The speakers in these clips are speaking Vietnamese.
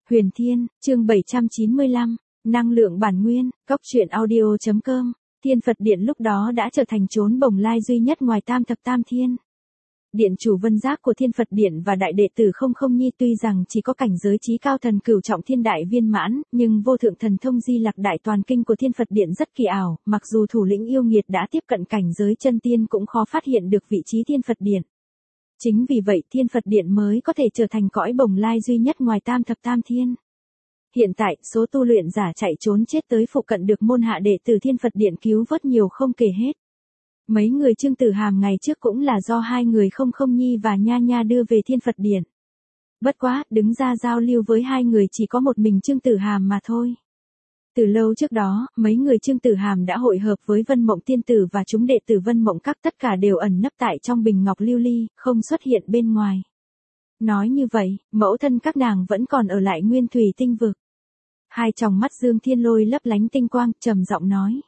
Huyền Thiên, chương 795, năng lượng bản nguyên, góc truyện audio.com, Thiên Phật Điện lúc đó đã trở thành chốn bồng lai duy nhất ngoài tam thập tam thiên. Điện chủ Vân Giác của Thiên Phật Điện và đại đệ tử Không Không Nhi tuy rằng chỉ có cảnh giới chí cao thần cửu trọng thiên đại viên mãn, nhưng vô thượng thần thông di lạc đại toàn kinh của Thiên Phật Điện rất kỳ ảo, mặc dù thủ lĩnh yêu nghiệt đã tiếp cận cảnh giới chân tiên cũng khó phát hiện được vị trí Thiên Phật Điện. Chính vì vậy Thiên Phật Điện mới có thể trở thành cõi bồng lai duy nhất ngoài tam thập tam thiên. Hiện tại, số tu luyện giả chạy trốn chết tới phụ cận được môn hạ đệ tử Thiên Phật Điện cứu vớt nhiều không kể hết. Mấy người Trương Tử Hàm ngày trước cũng là do hai người Không Không Nhi và Nha Nha đưa về Thiên Phật Điện. Bất quá, đứng ra giao lưu với hai người chỉ có một mình Trương Tử Hàm mà thôi. Từ lâu trước đó, mấy người Trương Tử Hàm đã hội hợp với Vân Mộng Tiên Tử và chúng đệ tử Vân Mộng Các tất cả đều ẩn nấp tại trong bình ngọc lưu ly, không xuất hiện bên ngoài. Nói như vậy, mẫu thân các nàng vẫn còn ở lại Nguyên Thủy Tinh Vực. Hai tròng mắt Dương Thiên Lôi lấp lánh tinh quang, trầm giọng nói.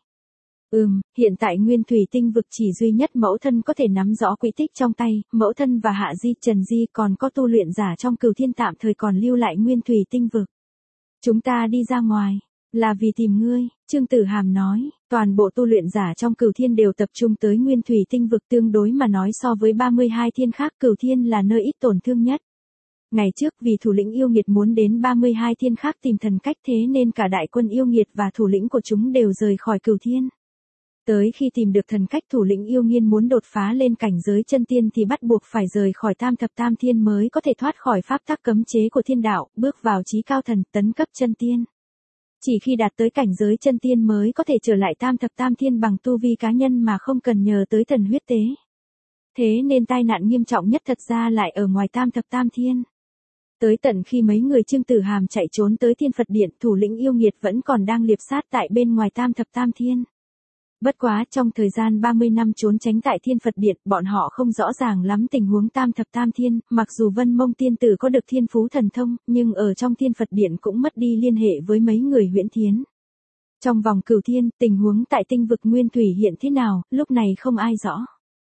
Hiện tại Nguyên Thủy Tinh Vực chỉ duy nhất mẫu thân có thể nắm rõ quỹ tích trong tay, mẫu thân và Hạ Di Trần Di còn có tu luyện giả trong Cửu Thiên tạm thời còn lưu lại Nguyên Thủy Tinh Vực. Chúng ta đi ra ngoài, là vì tìm ngươi, Trương Tử Hàm nói, toàn bộ tu luyện giả trong Cửu Thiên đều tập trung tới Nguyên Thủy Tinh Vực tương đối mà nói so với 32 thiên khác Cửu Thiên là nơi ít tổn thương nhất. Ngày trước vì thủ lĩnh yêu nghiệt muốn đến 32 thiên khác tìm thần cách thế nên cả đại quân yêu nghiệt và thủ lĩnh của chúng đều rời khỏi Cửu Thiên. Tới khi tìm được thần cách thủ lĩnh yêu nghiên muốn đột phá lên cảnh giới chân tiên thì bắt buộc phải rời khỏi tam thập tam thiên mới có thể thoát khỏi pháp tắc cấm chế của thiên đạo, bước vào chí cao thần tấn cấp chân tiên. Chỉ khi đạt tới cảnh giới chân tiên mới có thể trở lại tam thập tam thiên bằng tu vi cá nhân mà không cần nhờ tới thần huyết tế. Thế nên tai nạn nghiêm trọng nhất thật ra lại ở ngoài tam thập tam thiên. Tới tận khi mấy người Trương Tử Hàm chạy trốn tới Thiên Phật Điện, thủ lĩnh yêu nghiệt vẫn còn đang liệp sát tại bên ngoài tam thập tam thiên. Bất quá trong thời gian 30 năm trốn tránh tại Thiên Phật Điện, bọn họ không rõ ràng lắm tình huống tam thập tam thiên, mặc dù Vân Mông Tiên Tử có được thiên phú thần thông, nhưng ở trong Thiên Phật Điện cũng mất đi liên hệ với mấy người Huyễn Thiến. Trong vòng Cửu Thiên, tình huống tại tinh vực Nguyên Thủy hiện thế nào, lúc này không ai rõ.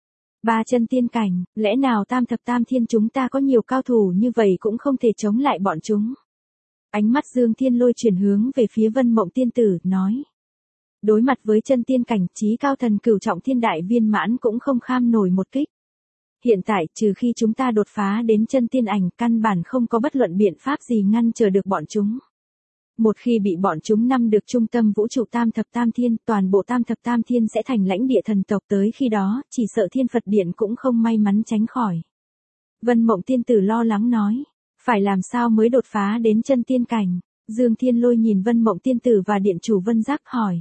Ba chân tiên cảnh, lẽ nào tam thập tam thiên chúng ta có nhiều cao thủ như vậy cũng không thể chống lại bọn chúng. Ánh mắt Dương Thiên Lôi chuyển hướng về phía Vân Mộng Tiên Tử, nói. Đối mặt với chân tiên cảnh, chí cao thần cửu trọng thiên đại viên mãn cũng không kham nổi một kích. Hiện tại, trừ khi chúng ta đột phá đến chân tiên ảnh, căn bản không có bất luận biện pháp gì ngăn trở được bọn chúng. Một khi bị bọn chúng nắm được trung tâm vũ trụ tam thập tam thiên, toàn bộ tam thập tam thiên sẽ thành lãnh địa thần tộc, tới khi đó, chỉ sợ Thiên Phật Điện cũng không may mắn tránh khỏi. Vân Mộng Tiên Tử lo lắng nói, phải làm sao mới đột phá đến chân tiên cảnh? Dương Thiên Lôi nhìn Vân Mộng Tiên Tử và điện chủ Vân Giác hỏi.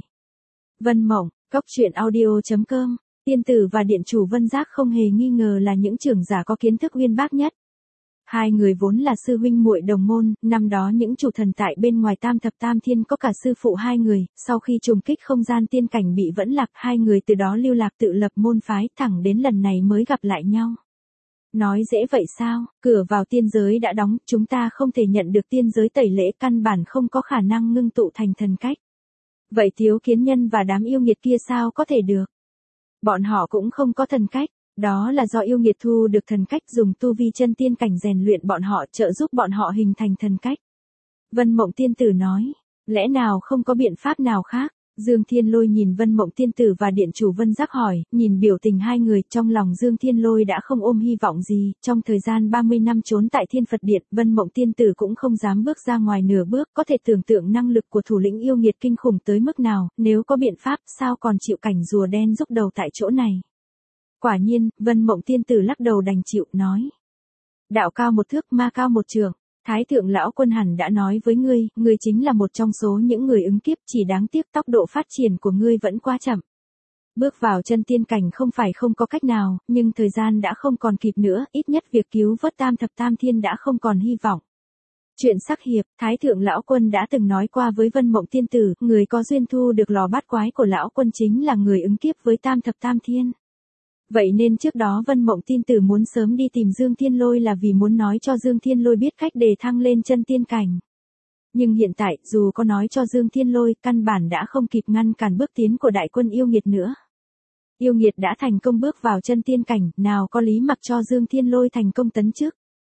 Vân Mộng, góc truyện audio.com, Tiên Tử và điện chủ Vân Giác không hề nghi ngờ là những trưởng giả có kiến thức uyên bác nhất. Hai người vốn là sư huynh muội đồng môn, năm đó những chủ thần tại bên ngoài tam thập tam thiên có cả sư phụ hai người, sau khi trùng kích không gian tiên cảnh bị vẫn lạc, hai người từ đó lưu lạc tự lập môn phái, thẳng đến lần này mới gặp lại nhau. Nói dễ vậy sao, cửa vào tiên giới đã đóng, chúng ta không thể nhận được tiên giới tẩy lễ, căn bản không có khả năng ngưng tụ thành thần cách. Vậy Thiếu Kiến Nhân và đám yêu nghiệt kia sao có thể được? Bọn họ cũng không có thần cách, đó là do yêu nghiệt thu được thần cách dùng tu vi chân tiên cảnh rèn luyện bọn họ, trợ giúp bọn họ hình thành thần cách. Vân Mộng Tiên Tử nói, lẽ nào không có biện pháp nào khác? Dương Thiên Lôi nhìn Vân Mộng Tiên Tử và điện chủ Vân Giác hỏi, nhìn biểu tình hai người, trong lòng Dương Thiên Lôi đã không ôm hy vọng gì, trong thời gian 30 năm trốn tại Thiên Phật Điện, Vân Mộng Tiên Tử cũng không dám bước ra ngoài nửa bước, có thể tưởng tượng năng lực của thủ lĩnh yêu nghiệt kinh khủng tới mức nào, nếu có biện pháp, sao còn chịu cảnh rùa đen rúc đầu tại chỗ này. Quả nhiên, Vân Mộng Tiên Tử lắc đầu đành chịu, nói. Đạo cao một thước, ma cao một trượng. Thái thượng lão quân hẳn đã nói với ngươi, ngươi chính là một trong số những người ứng kiếp, chỉ đáng tiếc tốc độ phát triển của ngươi vẫn quá chậm. Bước vào chân tiên cảnh không phải không có cách nào, nhưng thời gian đã không còn kịp nữa, ít nhất việc cứu vớt tam thập tam thiên đã không còn hy vọng. Chuyện sắc hiệp, Thái thượng lão quân đã từng nói qua với Vân Mộng Tiên Tử, người có duyên thu được lò bát quái của lão quân chính là người ứng kiếp với tam thập tam thiên. Vậy nên trước đó Vân Mộng Tiên Tử muốn sớm đi tìm Dương Thiên Lôi là vì muốn nói cho Dương Thiên Lôi biết cách đề thăng lên chân tiên cảnh. Nhưng hiện tại, dù có nói cho Dương Thiên Lôi, căn bản đã không kịp ngăn cản bước tiến của đại quân yêu nghiệt nữa. Yêu nghiệt đã thành công bước vào chân tiên cảnh, nào có lý mặc cho Dương Thiên Lôi thành công tấn trước.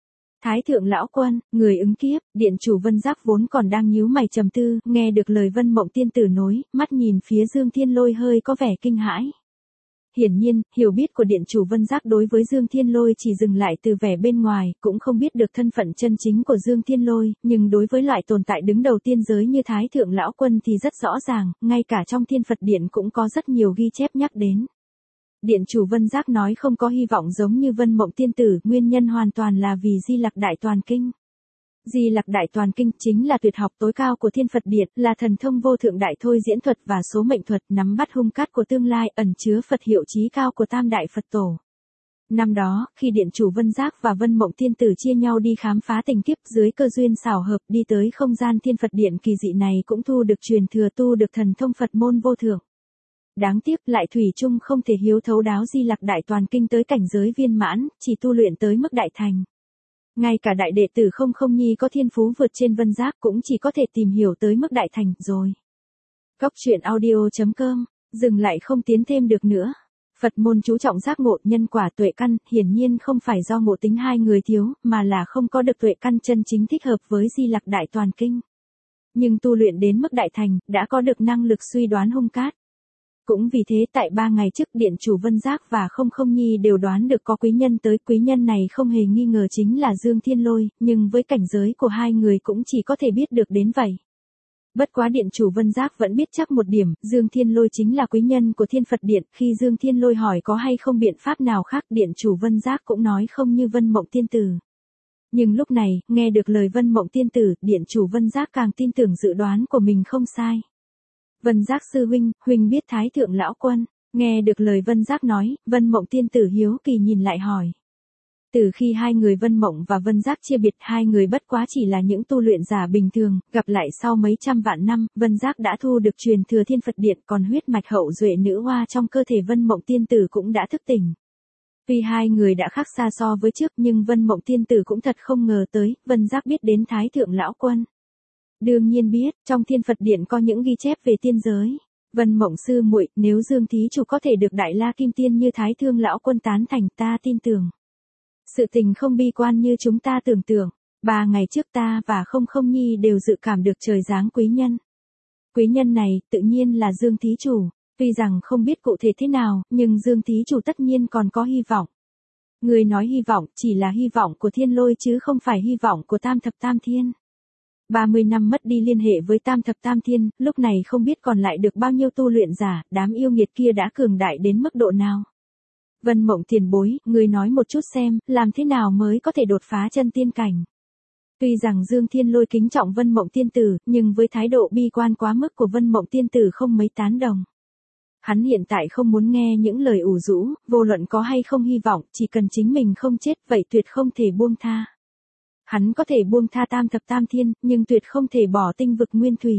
Thái thượng lão quân, người ứng kiếp, điện chủ Vân Giác vốn còn đang nhíu mày trầm tư, nghe được lời Vân Mộng tiên tử nói, mắt nhìn phía Dương Thiên Lôi hơi có vẻ kinh hãi. Hiển nhiên, hiểu biết của điện chủ Vân Giác đối với Dương Thiên Lôi chỉ dừng lại từ vẻ bên ngoài, cũng không biết được thân phận chân chính của Dương Thiên Lôi, nhưng đối với loại tồn tại đứng đầu tiên giới như Thái thượng lão quân thì rất rõ ràng, ngay cả trong Thiên Phật Điện cũng có rất nhiều ghi chép nhắc đến. Điện chủ Vân Giác nói không có hy vọng giống như Vân Mộng tiên tử, nguyên nhân hoàn toàn là vì Di Lặc Đại Toàn Kinh. Di Lặc Đại Toàn Kinh chính là tuyệt học tối cao của Thiên Phật Điện, là thần thông vô thượng đại thôi diễn thuật và số mệnh thuật, nắm bắt hung cát của tương lai, ẩn chứa Phật hiệu chí cao của Tam Đại Phật Tổ. Năm đó, khi điện chủ Vân Giác và Vân Mộng tiên tử chia nhau đi khám phá tình kiếp, dưới cơ duyên xảo hợp đi tới không gian Thiên Phật Điện kỳ dị này cũng thu được truyền thừa, tu được thần thông Phật môn vô thượng. Đáng tiếc lại thủy chung không thể hiếu thấu đáo Di Lặc Đại Toàn Kinh tới cảnh giới viên mãn, chỉ tu luyện tới mức đại thành. Ngay cả đại đệ tử Không Không Nhi có thiên phú vượt trên Vân Giác cũng chỉ có thể tìm hiểu tới mức đại thành rồi. Cốc truyện audio.com, dừng lại không tiến thêm được nữa. Phật môn chú trọng giác ngộ nhân quả tuệ căn, hiển nhiên không phải do ngộ tính hai người thiếu, mà là không có được tuệ căn chân chính thích hợp với Di Lặc Đại Toàn Kinh. Nhưng tu luyện đến mức đại thành, đã có được năng lực suy đoán hung cát. Cũng vì thế tại 3 ngày trước điện chủ Vân Giác và Không Không Nhi đều đoán được có quý nhân tới, quý nhân này không hề nghi ngờ chính là Dương Thiên Lôi, nhưng với cảnh giới của hai người cũng chỉ có thể biết được đến vậy. Bất quá điện chủ Vân Giác vẫn biết chắc một điểm, Dương Thiên Lôi chính là quý nhân của Thiên Phật Điện, khi Dương Thiên Lôi hỏi có hay không biện pháp nào khác, điện chủ Vân Giác cũng nói không như Vân Mộng tiên tử. Nhưng lúc này, nghe được lời Vân Mộng tiên tử, điện chủ Vân Giác càng tin tưởng dự đoán của mình không sai. Vân Giác sư huynh, huynh biết Thái thượng lão quân. Nghe được lời Vân Giác nói, Vân Mộng tiên tử hiếu kỳ nhìn lại hỏi. Từ khi hai người Vân Mộng và Vân Giác chia biệt, hai người bất quá chỉ là những tu luyện giả bình thường, gặp lại sau mấy trăm vạn năm, Vân Giác đã thu được truyền thừa Thiên Phật Điện, còn huyết mạch hậu duệ nữ hoa trong cơ thể Vân Mộng tiên tử cũng đã thức tỉnh. Vì hai người đã khác xa so với trước, nhưng Vân Mộng tiên tử cũng thật không ngờ tới, Vân Giác biết đến Thái thượng lão quân. Đương nhiên biết, trong Thiên Phật Điện có những ghi chép về tiên giới. Vân Mộng sư muội, nếu Dương thí chủ có thể được Đại La Kim Tiên như Thái thượng lão quân tán thành, ta tin tưởng. Sự tình không bi quan như chúng ta tưởng tượng. 3 ngày trước ta và Không Không Nhi đều dự cảm được trời giáng quý nhân. Quý nhân này, tự nhiên là Dương thí chủ. Tuy rằng không biết cụ thể thế nào, nhưng Dương thí chủ tất nhiên còn có hy vọng. Người nói hy vọng, chỉ là hy vọng của Thiên Lôi chứ không phải hy vọng của Tam Thập Tam Thiên. 30 năm mất đi liên hệ với Tam Thập Tam Thiên, lúc này không biết còn lại được bao nhiêu tu luyện giả, đám yêu nghiệt kia đã cường đại đến mức độ nào. Vân Mộng tiền bối, người nói một chút xem, làm thế nào mới có thể đột phá chân tiên cảnh. Tuy rằng Dương Thiên Lôi kính trọng Vân Mộng tiên tử, nhưng với thái độ bi quan quá mức của Vân Mộng tiên tử không mấy tán đồng. Hắn hiện tại không muốn nghe những lời ủ rũ, vô luận có hay không hy vọng, chỉ cần chính mình không chết, vậy tuyệt không thể buông tha. Hắn có thể buông tha Tam Thập Tam Thiên, nhưng tuyệt không thể bỏ tinh vực nguyên thủy.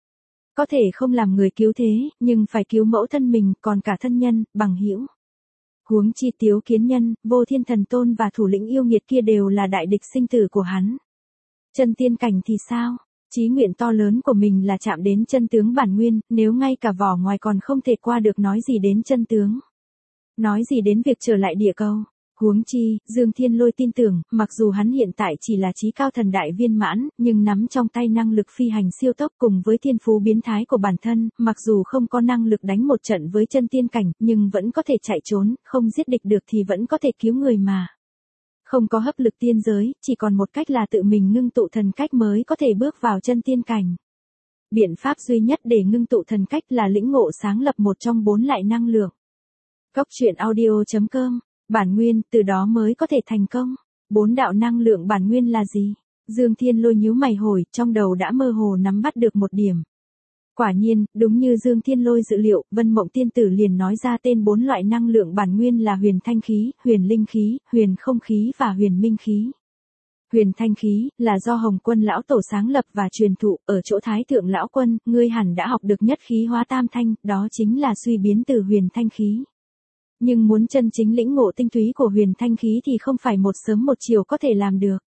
Có thể không làm người cứu thế, nhưng phải cứu mẫu thân mình, còn cả thân nhân, bằng hữu. Huống chi Tiếu Kiến Nhân, Vô Thiên Thần Tôn và thủ lĩnh yêu nghiệt kia đều là đại địch sinh tử của hắn. Chân tiên cảnh thì sao? Chí nguyện to lớn của mình là chạm đến chân tướng bản nguyên, nếu ngay cả vỏ ngoài còn không thể qua được nói gì đến chân tướng. Nói gì đến việc trở lại địa cầu. Huống chi, Dương Thiên Lôi tin tưởng, mặc dù hắn hiện tại chỉ là chí cao thần đại viên mãn, nhưng nắm trong tay năng lực phi hành siêu tốc cùng với thiên phú biến thái của bản thân, mặc dù không có năng lực đánh một trận với chân tiên cảnh, nhưng vẫn có thể chạy trốn, không giết địch được thì vẫn có thể cứu người mà. Không có hấp lực tiên giới, chỉ còn một cách là tự mình ngưng tụ thần cách mới có thể bước vào chân tiên cảnh. Biện pháp duy nhất để ngưng tụ thần cách là lĩnh ngộ sáng lập một trong 4 loại năng lượng. Cốc truyện audio.com, bản nguyên, từ đó mới có thể thành công. 4 đạo năng lượng bản nguyên là gì? Dương Thiên Lôi nhíu mày hồi, trong đầu đã mơ hồ nắm bắt được một điểm. Quả nhiên, đúng như Dương Thiên Lôi dự liệu, Vân Mộng tiên tử liền nói ra tên 4 loại năng lượng bản nguyên là huyền thanh khí, huyền linh khí, huyền không khí và huyền minh khí. Huyền thanh khí, là do Hồng Quân lão tổ sáng lập và truyền thụ, ở chỗ Thái thượng lão quân, ngươi hẳn đã học được nhất khí hóa tam thanh, đó chính là suy biến từ huyền thanh khí. Nhưng muốn chân chính lĩnh ngộ tinh túy của huyền thanh khí thì không phải một sớm một chiều có thể làm được.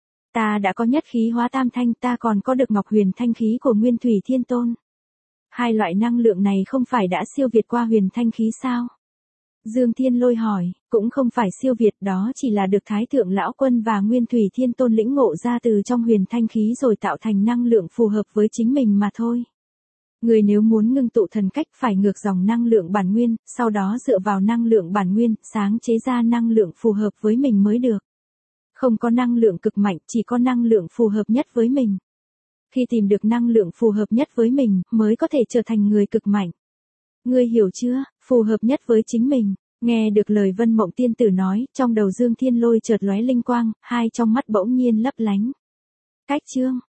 Ta đã có nhất khí hóa tam thanh, ta còn có được ngọc huyền thanh khí của Nguyên Thủy Thiên Tôn. Hai loại năng lượng này không phải đã siêu việt qua huyền thanh khí sao? Dương Thiên Lôi hỏi, cũng không phải siêu việt, đó chỉ là được Thái Thượng Lão Quân và Nguyên Thủy Thiên Tôn lĩnh ngộ ra từ trong huyền thanh khí rồi tạo thành năng lượng phù hợp với chính mình mà thôi. Người nếu muốn ngưng tụ thần cách phải ngược dòng năng lượng bản nguyên, sau đó dựa vào năng lượng bản nguyên, sáng chế ra năng lượng phù hợp với mình mới được. Không có năng lượng cực mạnh, chỉ có năng lượng phù hợp nhất với mình. Khi tìm được năng lượng phù hợp nhất với mình, mới có thể trở thành người cực mạnh. Ngươi hiểu chưa, phù hợp nhất với chính mình. Nghe được lời Vân Mộng Tiên Tử nói, trong đầu Dương Thiên Lôi chợt lóe linh quang, hai trong mắt bỗng nhiên lấp lánh. Cách chương